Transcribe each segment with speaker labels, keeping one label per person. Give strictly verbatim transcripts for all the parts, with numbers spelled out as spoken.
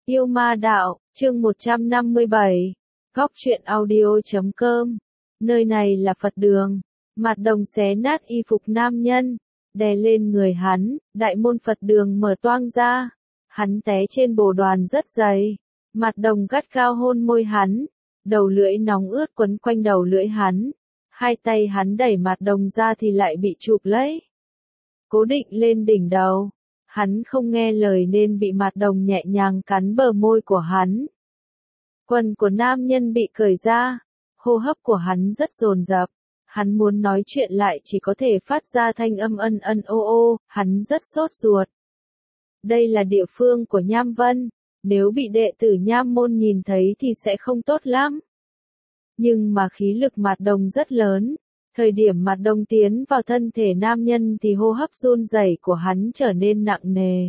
Speaker 1: Yêu ma đạo, chương một trăm năm mươi bảy. Góc truyện audio chấm com. Nơi này là Phật đường. Mạt Đồng xé nát y phục nam nhân, đè lên người hắn, đại môn Phật đường mở toang ra. Hắn té trên bồ đoàn rất dày. Mạt Đồng gắt gao hôn môi hắn, đầu lưỡi nóng ướt quấn quanh đầu lưỡi hắn. Hai tay hắn đẩy Mạt Đồng ra thì lại bị chụp lấy, cố định lên đỉnh đầu. Hắn không nghe lời nên bị Mạt Đồng nhẹ nhàng cắn bờ môi của hắn. Quần của nam nhân bị cởi ra, hô hấp của hắn rất dồn dập. Hắn muốn nói chuyện lại chỉ có thể phát ra thanh âm ân ân ô ô, hắn rất sốt ruột. Đây là địa phương của Nham Vân, nếu bị đệ tử Nham môn nhìn thấy thì sẽ không tốt lắm. Nhưng mà khí lực Mạt Đồng rất lớn. Thời điểm Mạt Đồng tiến vào thân thể nam nhân thì hô hấp run rẩy của hắn trở nên nặng nề.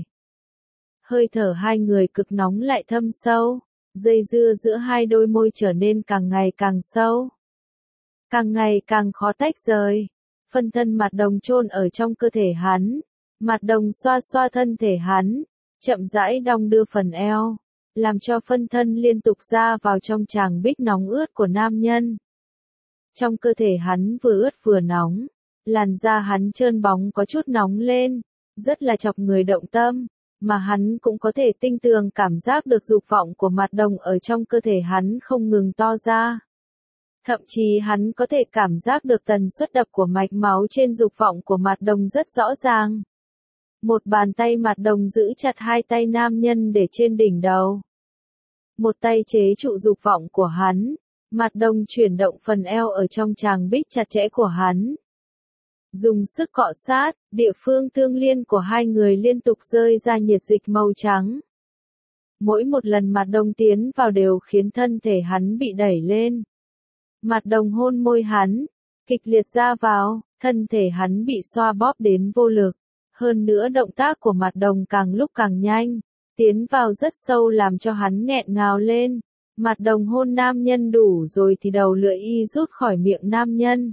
Speaker 1: Hơi thở hai người cực nóng lại thâm sâu, dây dưa giữa hai đôi môi trở nên càng ngày càng sâu, càng ngày càng khó tách rời. Phân thân Mạt Đồng chôn ở trong cơ thể hắn. Mạt Đồng xoa xoa thân thể hắn, chậm rãi đong đưa phần eo, làm cho phân thân liên tục ra vào trong tràng bích nóng ướt của nam nhân. Trong cơ thể hắn vừa ướt vừa nóng, làn da hắn trơn bóng có chút nóng lên, rất là chọc người động tâm, mà hắn cũng có thể tinh tường cảm giác được dục vọng của Mạt Đồng ở trong cơ thể hắn không ngừng to ra. Thậm chí hắn có thể cảm giác được tần suất đập của mạch máu trên dục vọng của Mạt Đồng rất rõ ràng. Một bàn tay Mạt Đồng giữ chặt hai tay nam nhân để trên đỉnh đầu. Một tay chế trụ dục vọng của hắn. Mạt Đồng chuyển động phần eo ở trong tràng bích chặt chẽ của hắn. Dùng sức cọ sát, địa phương tương liên của hai người liên tục rơi ra nhiệt dịch màu trắng. Mỗi một lần Mạt Đồng tiến vào đều khiến thân thể hắn bị đẩy lên. Mạt Đồng hôn môi hắn, kịch liệt ra vào, thân thể hắn bị xoa bóp đến vô lực. Hơn nữa động tác của Mạt Đồng càng lúc càng nhanh, tiến vào rất sâu làm cho hắn nghẹn ngào lên. Mạt Đồng hôn nam nhân đủ rồi thì đầu lưỡi y rút khỏi miệng nam nhân.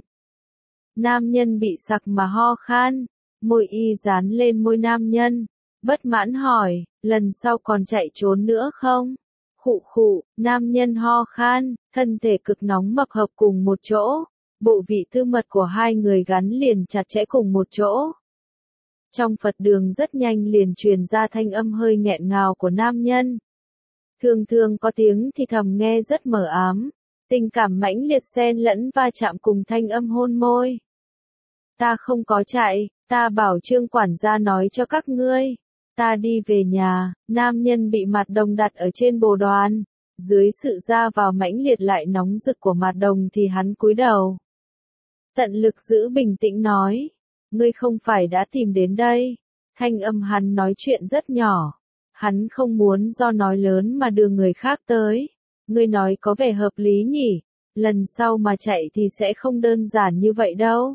Speaker 1: Nam nhân bị sặc mà ho khan, môi y dán lên môi nam nhân, bất mãn hỏi, lần sau còn chạy trốn nữa không? Khụ khụ, nam nhân ho khan, thân thể cực nóng mập hợp cùng một chỗ, bộ vị tư mật của hai người gắn liền chặt chẽ cùng một chỗ. Trong Phật đường rất nhanh liền truyền ra thanh âm hơi nghẹn ngào của nam nhân. Thường thường có tiếng thì thầm nghe rất mờ ám, tình cảm mãnh liệt xen lẫn va chạm cùng thanh âm hôn môi. Ta không có chạy, ta bảo Trương quản gia nói cho các ngươi, ta đi về nhà. Nam nhân bị Mạt Đồng đặt ở trên bồ đoàn, dưới sự ra vào mãnh liệt lại nóng rực của Mạt Đồng thì hắn cúi đầu. Tận lực giữ bình tĩnh nói, ngươi không phải đã tìm đến đây. Thanh âm hắn nói chuyện rất nhỏ. Hắn không muốn do nói lớn mà đưa người khác tới. Ngươi nói có vẻ hợp lý nhỉ, lần sau mà chạy thì sẽ không đơn giản như vậy đâu.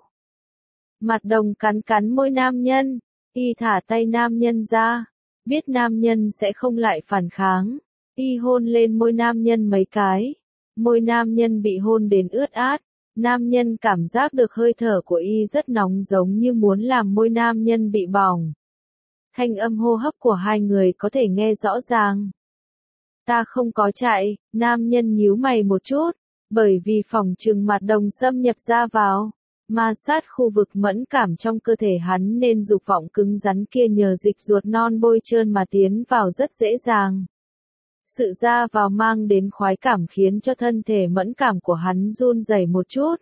Speaker 1: Mạt Đồng cắn cắn môi nam nhân, y thả tay nam nhân ra, biết nam nhân sẽ không lại phản kháng. Y hôn lên môi nam nhân mấy cái, môi nam nhân bị hôn đến ướt át, nam nhân cảm giác được hơi thở của y rất nóng giống như muốn làm môi nam nhân bị bỏng. Thanh âm hô hấp của hai người có thể nghe rõ ràng. Ta không có chạy, nam nhân nhíu mày một chút, bởi vì phòng trừng Mạt Đồng xâm nhập ra vào, ma sát khu vực mẫn cảm trong cơ thể hắn nên dục vọng cứng rắn kia nhờ dịch ruột non bôi trơn mà tiến vào rất dễ dàng. Sự ra vào mang đến khoái cảm khiến cho thân thể mẫn cảm của hắn run rẩy một chút.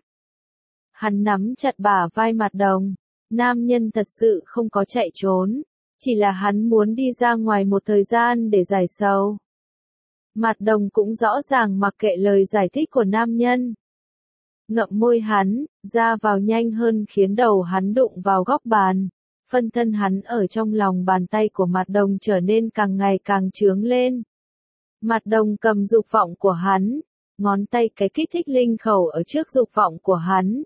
Speaker 1: Hắn nắm chặt bả vai Mạt Đồng, nam nhân thật sự không có chạy trốn. Chỉ là hắn muốn đi ra ngoài một thời gian để giải sầu. Mạt Đồng cũng rõ ràng mặc kệ lời giải thích của nam nhân. Ngậm môi hắn, ra vào nhanh hơn khiến đầu hắn đụng vào góc bàn. Phân thân hắn ở trong lòng bàn tay của Mạt Đồng trở nên càng ngày càng trướng lên. Mạt Đồng cầm dục vọng của hắn, ngón tay cái kích thích linh khẩu ở trước dục vọng của hắn.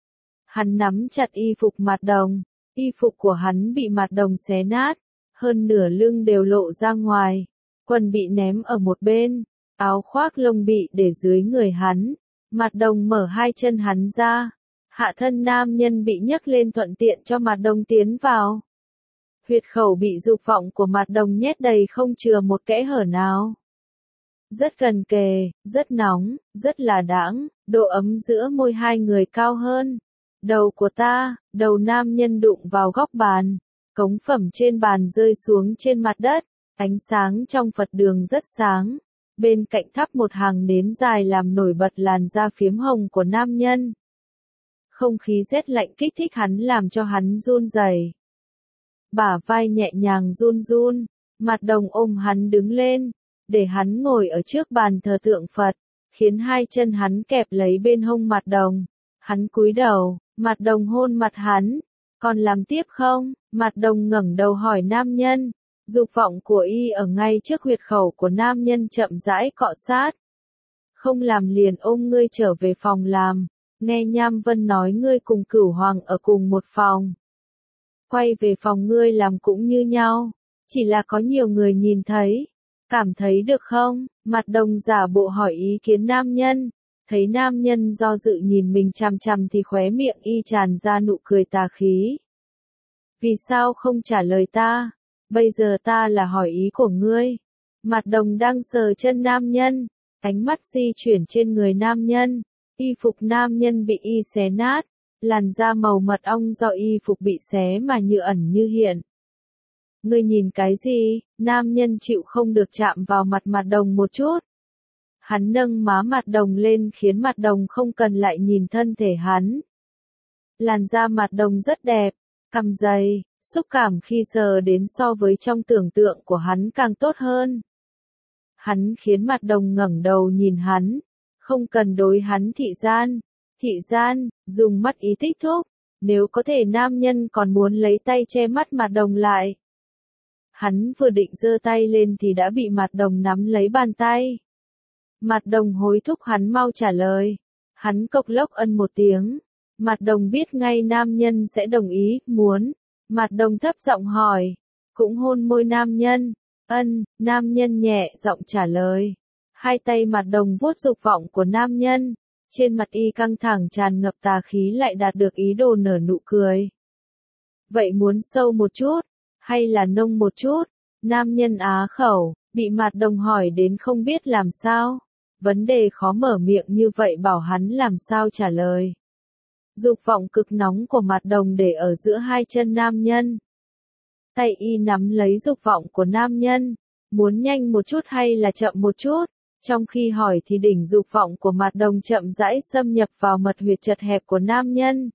Speaker 1: Hắn nắm chặt y phục Mạt Đồng. Y phục của hắn bị Mạt Đồng xé nát, hơn nửa lưng đều lộ ra ngoài, quần bị ném ở một bên, áo khoác lông bị để dưới người hắn. Mạt Đồng mở hai chân hắn ra, hạ thân nam nhân bị nhấc lên thuận tiện cho Mạt Đồng tiến vào. Huyệt khẩu bị dục vọng của Mạt Đồng nhét đầy không chừa một kẽ hở nào. Rất gần kề, rất nóng, rất là đãng, độ ấm giữa môi hai người cao hơn. Đầu của ta, đầu nam nhân đụng vào góc bàn, cống phẩm trên bàn rơi xuống trên mặt đất, ánh sáng trong Phật đường rất sáng. Bên cạnh thắp một hàng nến dài làm nổi bật làn da phiếm hồng của nam nhân. Không khí rét lạnh kích thích hắn làm cho hắn run rẩy. Bả vai nhẹ nhàng run run, Mạt Đồng ôm hắn đứng lên, để hắn ngồi ở trước bàn thờ tượng Phật, khiến hai chân hắn kẹp lấy bên hông Mạt Đồng. Hắn cúi đầu, Mạt Đồng hôn mặt hắn, còn làm tiếp không? Mạt Đồng ngẩng đầu hỏi nam nhân, dục vọng của y ở ngay trước huyệt khẩu của nam nhân chậm rãi cọ sát. Không làm liền ôm ngươi trở về phòng làm, nghe Nham Vân nói ngươi cùng Cửu Hoàng ở cùng một phòng. Quay về phòng ngươi làm cũng như nhau, chỉ là có nhiều người nhìn thấy, cảm thấy được không? Mạt Đồng giả bộ hỏi ý kiến nam nhân, thấy nam nhân do dự nhìn mình chằm chằm thì khóe miệng y tràn ra nụ cười tà khí. Vì sao không trả lời ta? Bây giờ ta là hỏi ý của ngươi. Mạt Đồng đang sờ chân nam nhân, ánh mắt di chuyển trên người nam nhân, y phục nam nhân bị y xé nát, làn da màu mật ong do y phục bị xé mà như ẩn như hiện. Ngươi nhìn cái gì? Nam nhân chịu không được chạm vào mặt Mạt Đồng một chút. Hắn nâng má Mạt Đồng lên khiến Mạt Đồng không cần lại nhìn thân thể hắn. Làn da Mạt Đồng rất đẹp, cằm dày, xúc cảm khi sờ đến so với trong tưởng tượng của hắn càng tốt hơn. Hắn khiến Mạt Đồng ngẩng đầu nhìn hắn, không cần đối hắn thị gian. Thị gian, dùng mắt ý thích thúc, nếu có thể nam nhân còn muốn lấy tay che mắt Mạt Đồng lại. Hắn vừa định giơ tay lên thì đã bị Mạt Đồng nắm lấy bàn tay. Mạt Đồng hối thúc hắn mau trả lời. Hắn cộc lốc ân một tiếng. Mạt Đồng biết ngay nam nhân sẽ đồng ý, muốn. Mạt Đồng thấp giọng hỏi. Cũng hôn môi nam nhân. Ân, nam nhân nhẹ giọng trả lời. Hai tay Mạt Đồng vuốt dục vọng của nam nhân. Trên mặt y căng thẳng tràn ngập tà khí lại đạt được ý đồ nở nụ cười. Vậy muốn sâu một chút, hay là nông một chút? Nam nhân á khẩu, bị Mạt Đồng hỏi đến không biết làm sao. Vấn đề khó mở miệng như vậy bảo hắn làm sao trả lời. Dục vọng cực nóng của Mạt Đồng để ở giữa hai chân nam nhân. Tay y nắm lấy dục vọng của nam nhân, muốn nhanh một chút hay là chậm một chút. Trong khi hỏi thì đỉnh dục vọng của Mạt Đồng chậm rãi xâm nhập vào mật huyệt chật hẹp của nam nhân.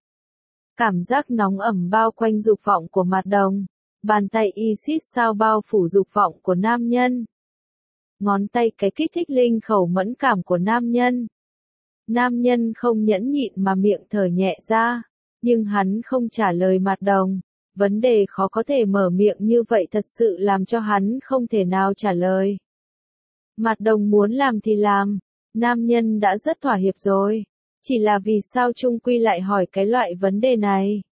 Speaker 1: Cảm giác nóng ẩm bao quanh dục vọng của Mạt Đồng. Bàn tay y xít sao bao phủ dục vọng của nam nhân. Ngón tay cái kích thích linh khẩu mẫn cảm của nam nhân. Nam nhân không nhẫn nhịn mà miệng thở nhẹ ra. Nhưng hắn không trả lời Mạt Đồng. Vấn đề khó có thể mở miệng như vậy thật sự làm cho hắn không thể nào trả lời. Mạt Đồng muốn làm thì làm, nam nhân đã rất thỏa hiệp rồi, chỉ là vì sao chung quy lại hỏi cái loại vấn đề này.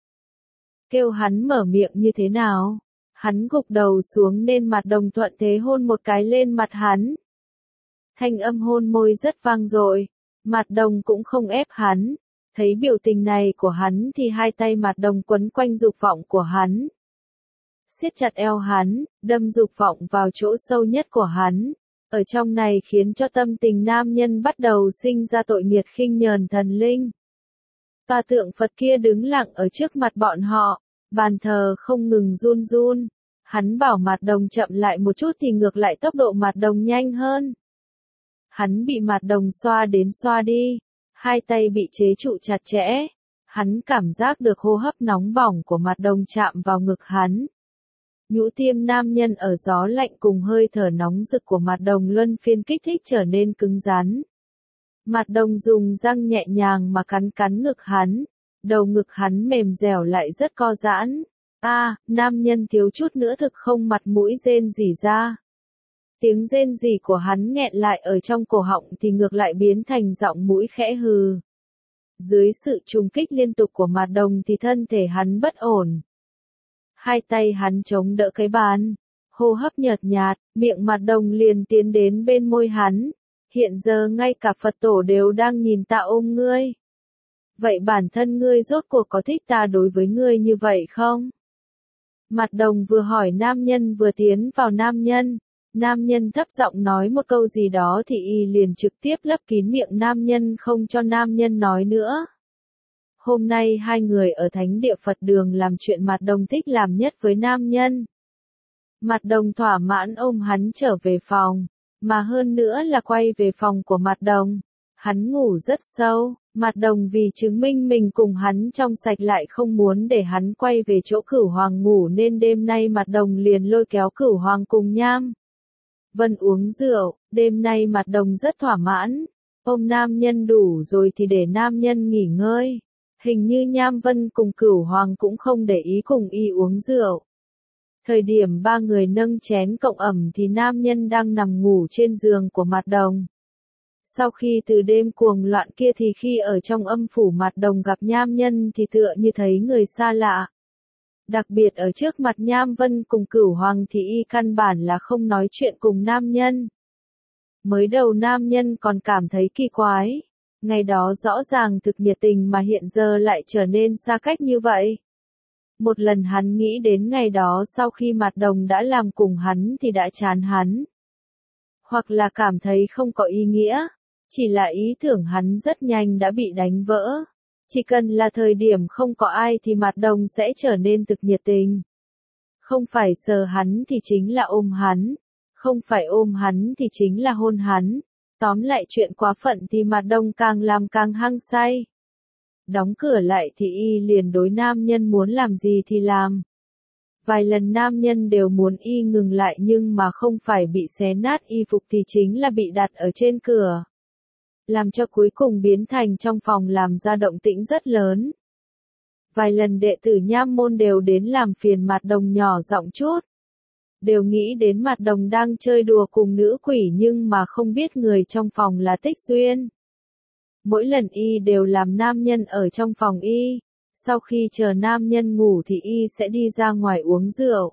Speaker 1: Kêu hắn mở miệng như thế nào? Hắn gục đầu xuống nên Mạt Đồng thuận thế hôn một cái lên mặt hắn. Thanh âm hôn môi rất vang dội, Mạt Đồng cũng không ép hắn, thấy biểu tình này của hắn thì hai tay Mạt Đồng quấn quanh dục vọng của hắn. Siết chặt eo hắn, đâm dục vọng vào chỗ sâu nhất của hắn. Ở trong này khiến cho tâm tình nam nhân bắt đầu sinh ra tội nghiệt khinh nhờn thần linh. Tòa tượng Phật kia đứng lặng ở trước mặt bọn họ, bàn thờ không ngừng run run. Hắn bảo Mạt Đồng chậm lại một chút thì ngược lại tốc độ Mạt Đồng nhanh hơn. Hắn bị Mạt Đồng xoa đến xoa đi, hai tay bị chế trụ chặt chẽ. Hắn cảm giác được hô hấp nóng bỏng của Mạt Đồng chạm vào ngực hắn. Nhũ tiêm nam nhân ở gió lạnh cùng hơi thở nóng rực của Mạt Đồng luân phiên kích thích trở nên cứng rắn. Mạt Đồng dùng răng nhẹ nhàng mà cắn cắn ngực hắn, đầu ngực hắn mềm dẻo lại rất co giãn. A, à, nam nhân thiếu chút nữa thực không mặt mũi rên rỉ ra. Tiếng rên rỉ của hắn nghẹn lại ở trong cổ họng thì ngược lại biến thành giọng mũi khẽ hừ. Dưới sự trùng kích liên tục của Mạt Đồng thì thân thể hắn bất ổn. Hai tay hắn chống đỡ cái bàn, hô hấp nhợt nhạt, miệng Mạt Đồng liền tiến đến bên môi hắn. Hiện giờ ngay cả Phật tổ đều đang nhìn ta ôm ngươi. Vậy bản thân ngươi rốt cuộc có thích ta đối với ngươi như vậy không? Mặt Đồng vừa hỏi nam nhân vừa tiến vào nam nhân. Nam nhân thấp giọng nói một câu gì đó thì y liền trực tiếp lấp kín miệng nam nhân không cho nam nhân nói nữa. Hôm nay hai người ở thánh địa Phật đường làm chuyện Mặt Đồng thích làm nhất với nam nhân. Mặt Đồng thỏa mãn ôm hắn trở về phòng, mà hơn nữa là quay về phòng của Mặt Đồng. Hắn ngủ rất sâu, Mặt Đồng vì chứng minh mình cùng hắn trong sạch lại không muốn để hắn quay về chỗ Cửu Hoàng ngủ nên đêm nay Mặt Đồng liền lôi kéo Cửu Hoàng cùng Nham Vân uống rượu. Đêm nay Mặt Đồng rất thỏa mãn, ôm nam nhân đủ rồi thì để nam nhân nghỉ ngơi. Hình như Nham Vân cùng Cửu Hoàng cũng không để ý cùng y uống rượu. Thời điểm ba người nâng chén cộng ẩm thì nam nhân đang nằm ngủ trên giường của Mặt Đồng. Sau khi từ đêm cuồng loạn kia thì khi ở trong âm phủ Mặt Đồng gặp Nham Nhân thì tựa như thấy người xa lạ. Đặc biệt ở trước mặt Nham Vân cùng Cửu Hoàng thì y căn bản là không nói chuyện cùng nam nhân. Mới đầu nam nhân còn cảm thấy kỳ quái. Ngày đó rõ ràng thực nhiệt tình mà hiện giờ lại trở nên xa cách như vậy. Một lần hắn nghĩ đến ngày đó sau khi Mặt Đồng đã làm cùng hắn thì đã chán hắn. Hoặc là cảm thấy không có ý nghĩa. Chỉ là ý tưởng hắn rất nhanh đã bị đánh vỡ. Chỉ cần là thời điểm không có ai thì Mặt Đồng sẽ trở nên thực nhiệt tình. Không phải sờ hắn thì chính là ôm hắn. Không phải ôm hắn thì chính là hôn hắn. Tóm lại chuyện quá phận thì Mặt Đồng càng làm càng hăng say. Đóng cửa lại thì y liền đối nam nhân muốn làm gì thì làm. Vài lần nam nhân đều muốn y ngừng lại nhưng mà không phải bị xé nát y phục thì chính là bị đặt ở trên cửa. Làm cho cuối cùng biến thành trong phòng làm ra động tĩnh rất lớn. Vài lần đệ tử Nham môn đều đến làm phiền Mặt Đồng nhỏ giọng chút. Đều nghĩ đến Mặt Đồng đang chơi đùa cùng nữ quỷ nhưng mà không biết người trong phòng là Tích Duyên. Mỗi lần y đều làm nam nhân ở trong phòng y. Sau khi chờ nam nhân ngủ thì y sẽ đi ra ngoài uống rượu.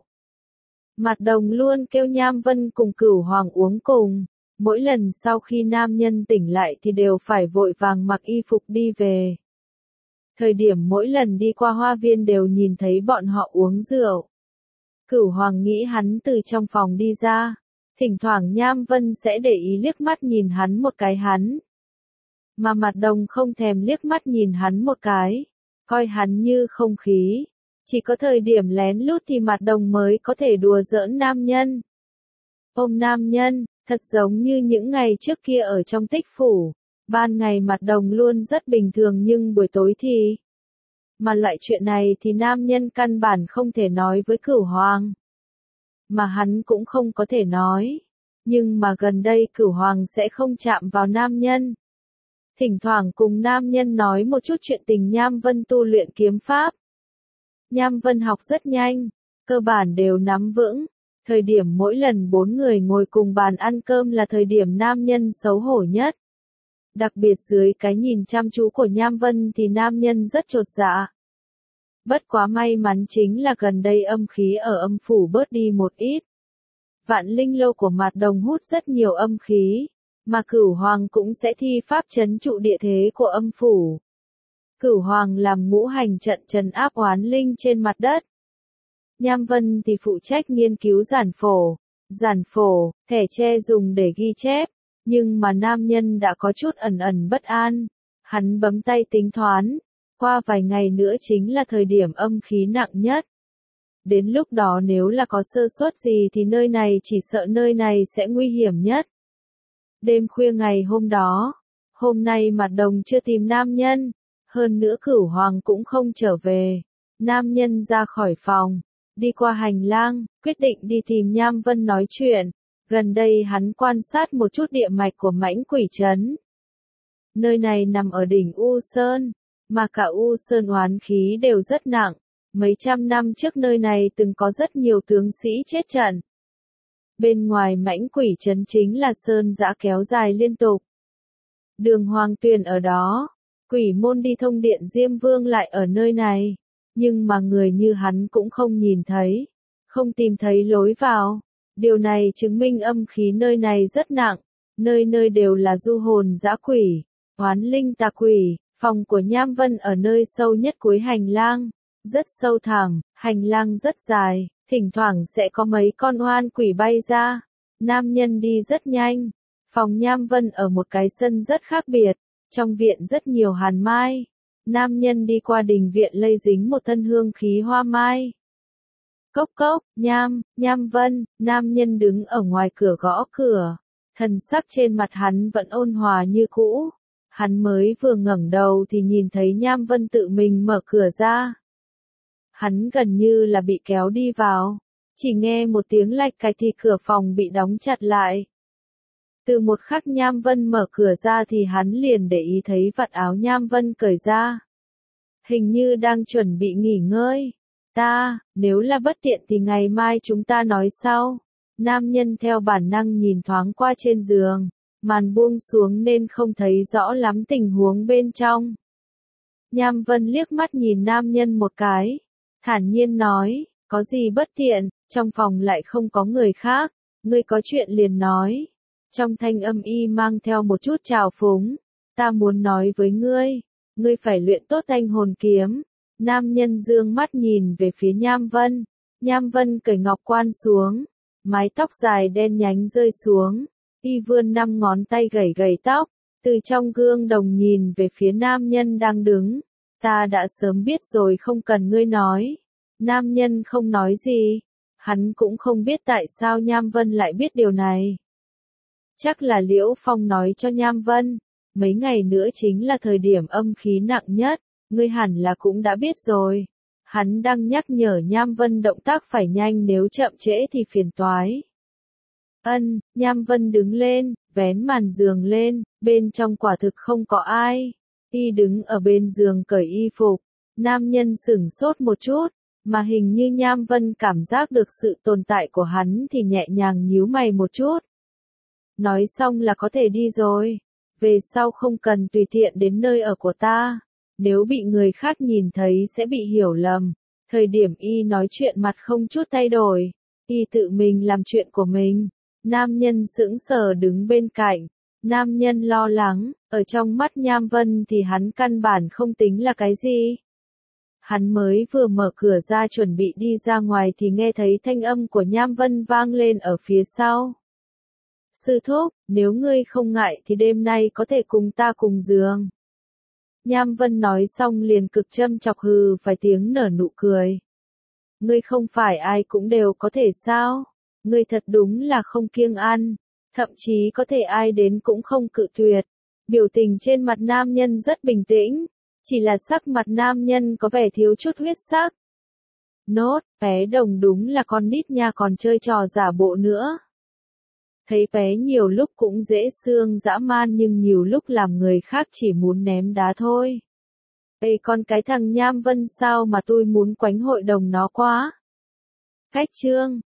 Speaker 1: Mặt Đồng luôn kêu Nham Vân cùng Cửu Hoàng uống cùng. Mỗi lần sau khi nam nhân tỉnh lại thì đều phải vội vàng mặc y phục đi về. Thời điểm mỗi lần đi qua hoa viên đều nhìn thấy bọn họ uống rượu. Cửu Hoàng nghĩ hắn từ trong phòng đi ra. Thỉnh thoảng Nham Vân sẽ để ý liếc mắt nhìn hắn một cái hắn. Mà Mặt Đồng không thèm liếc mắt nhìn hắn một cái. Coi hắn như không khí. Chỉ có thời điểm lén lút thì Mặt Đồng mới có thể đùa giỡn nam nhân. Ôm nam nhân. Thật giống như những ngày trước kia ở trong Tích phủ, ban ngày Mặt Đồng luôn rất bình thường nhưng buổi tối thì... Mà loại chuyện này thì nam nhân căn bản không thể nói với Cửu Hoàng. Mà hắn cũng không có thể nói. Nhưng mà gần đây Cửu Hoàng sẽ không chạm vào nam nhân. Thỉnh thoảng cùng nam nhân nói một chút chuyện tình Nham Vân tu luyện kiếm pháp. Nham Vân học rất nhanh, cơ bản đều nắm vững. Thời điểm mỗi lần bốn người ngồi cùng bàn ăn cơm là thời điểm nam nhân xấu hổ nhất. Đặc biệt dưới cái nhìn chăm chú của Nham Vân thì nam nhân rất chột dạ. Bất quá may mắn chính là gần đây âm khí ở âm phủ bớt đi một ít. Vạn linh lâu của Mặt Đồng hút rất nhiều âm khí, mà Cửu Hoàng cũng sẽ thi pháp trấn trụ địa thế của âm phủ. Cửu Hoàng làm ngũ hành trận trấn áp oán linh trên mặt đất. Nham Vân thì phụ trách nghiên cứu giản phổ, giản phổ, thẻ tre dùng để ghi chép, nhưng mà nam nhân đã có chút ẩn ẩn bất an, hắn bấm tay tính toán, qua vài ngày nữa chính là thời điểm âm khí nặng nhất. Đến lúc đó nếu là có sơ suất gì thì nơi này chỉ sợ nơi này sẽ nguy hiểm nhất. Đêm khuya ngày hôm đó, hôm nay Mặt Đồng chưa tìm nam nhân, hơn nữa Cửu Hoàng cũng không trở về, nam nhân ra khỏi phòng. Đi qua hành lang, quyết định đi tìm Nham Vân nói chuyện. Gần đây hắn quan sát một chút địa mạch của mãnh quỷ trấn. Nơi này nằm ở đỉnh U Sơn, mà cả U Sơn oán khí đều rất nặng. Mấy trăm năm trước nơi này từng có rất nhiều tướng sĩ chết trận. Bên ngoài mãnh quỷ trấn chính là sơn dã kéo dài liên tục. Đường Hoàng Tuyền ở đó, quỷ môn đi thông điện Diêm Vương lại ở nơi này. Nhưng mà người như hắn cũng không nhìn thấy, không tìm thấy lối vào. Điều này chứng minh âm khí nơi này rất nặng, nơi nơi đều là du hồn dã quỷ, oán linh tà quỷ. Phòng của Nham Vân ở nơi sâu nhất cuối hành lang, rất sâu thẳm, hành lang rất dài, thỉnh thoảng sẽ có mấy con oan quỷ bay ra. Nam nhân đi rất nhanh. Phòng Nham Vân ở một cái sân rất khác biệt, trong viện rất nhiều hàn mai. Nam nhân đi qua đình viện lây dính một thân hương khí hoa mai. Cốc cốc, Nham, Nham Vân, nam nhân đứng ở ngoài cửa gõ cửa. Thần sắc trên mặt hắn vẫn ôn hòa như cũ. Hắn mới vừa ngẩng đầu thì nhìn thấy Nham Vân tự mình mở cửa ra. Hắn gần như là bị kéo đi vào. Chỉ nghe một tiếng lạch cạch thì cửa phòng bị đóng chặt lại. Từ một khắc Nham Vân mở cửa ra thì hắn liền để ý thấy vạt áo Nham Vân cởi ra. Hình như đang chuẩn bị nghỉ ngơi. Ta, nếu là bất tiện thì ngày mai chúng ta nói sau. Nam nhân theo bản năng nhìn thoáng qua trên giường. Màn buông xuống nên không thấy rõ lắm tình huống bên trong. Nham Vân liếc mắt nhìn nam nhân một cái. Thản nhiên nói, có gì bất tiện, trong phòng lại không có người khác. Ngươi có chuyện liền nói. Trong thanh âm y mang theo một chút trào phúng. Ta muốn nói với ngươi. Ngươi phải luyện tốt thanh hồn kiếm. Nam nhân dương mắt nhìn về phía Nham Vân. Nham Vân cởi ngọc quan xuống. Mái tóc dài đen nhánh rơi xuống. Y vươn năm ngón tay gẩy gẩy tóc. Từ trong gương đồng nhìn về phía nam nhân đang đứng. Ta đã sớm biết rồi, không cần ngươi nói. Nam nhân không nói gì. Hắn cũng không biết tại sao Nham Vân lại biết điều này. Chắc là Liễu Phong nói cho Nham Vân. Mấy ngày nữa chính là thời điểm âm khí nặng nhất. Ngươi hẳn là cũng đã biết rồi. Hắn đang nhắc nhở Nham Vân động tác phải nhanh, nếu chậm trễ thì phiền toái. Ân, Nham Vân đứng lên, vén màn giường lên, bên trong quả thực không có ai. Y đứng ở bên giường cởi y phục. Nam nhân sửng sốt một chút, mà hình như Nham Vân cảm giác được sự tồn tại của hắn thì nhẹ nhàng nhíu mày một chút. Nói xong là có thể đi rồi. Về sau không cần tùy tiện đến nơi ở của ta. Nếu bị người khác nhìn thấy sẽ bị hiểu lầm. Thời điểm y nói chuyện mặt không chút thay đổi. Y tự mình làm chuyện của mình. Nam nhân sững sờ đứng bên cạnh. Nam nhân lo lắng. Ở trong mắt Nham Vân thì hắn căn bản không tính là cái gì. Hắn mới vừa mở cửa ra chuẩn bị đi ra ngoài thì nghe thấy thanh âm của Nham Vân vang lên ở phía sau. Sư thúc, nếu ngươi không ngại thì đêm nay có thể cùng ta cùng giường. Nham Vân nói xong liền cực châm chọc hừ vài tiếng nở nụ cười. Ngươi không phải ai cũng đều có thể sao? Ngươi thật đúng là không kiêng ăn. Thậm chí có thể ai đến cũng không cự tuyệt. Biểu tình trên mặt nam nhân rất bình tĩnh. Chỉ là sắc mặt nam nhân có vẻ thiếu chút huyết sắc. Nốt, bé đồng đúng là con nít nha, còn chơi trò giả bộ nữa. Thấy bé nhiều lúc cũng dễ xương dã man nhưng nhiều lúc làm người khác chỉ muốn ném đá thôi. Ê con cái thằng Nham Vân sao mà tôi muốn quánh hội đồng nó quá. Cách chương